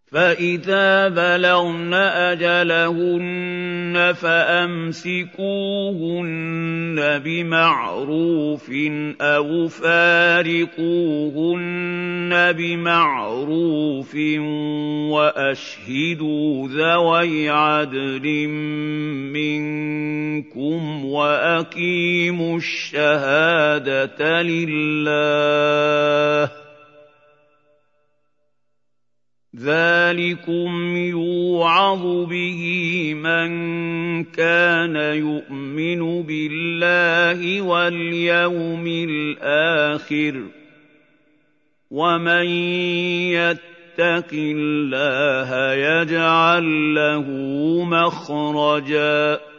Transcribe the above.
فَإِذَا بَلَغْنَ أَجَلَهُنَّ فَأَمْسِكُوهُنَّ بِمَعْرُوفٍ أَوْ فَارِقُوهُنَّ بِمَعْرُوفٍ وَأَشْهِدُوا ذَوَيْ عَدْلٍ مِّنكُمْ وَأَقِيمُوا الشَّهَادَةَ لِلَّهِ ۚ ذَٰلِكُمْ يُوعَظُ بِهِ مَن كَانَ يُؤْمِنُ بِاللَّهِ وَالْيَوْمِ الْآخِرِ ۚ وَمَن يَتَّقِ اللَّهَ يَجْعَل لَّهُ مَخْرَجًا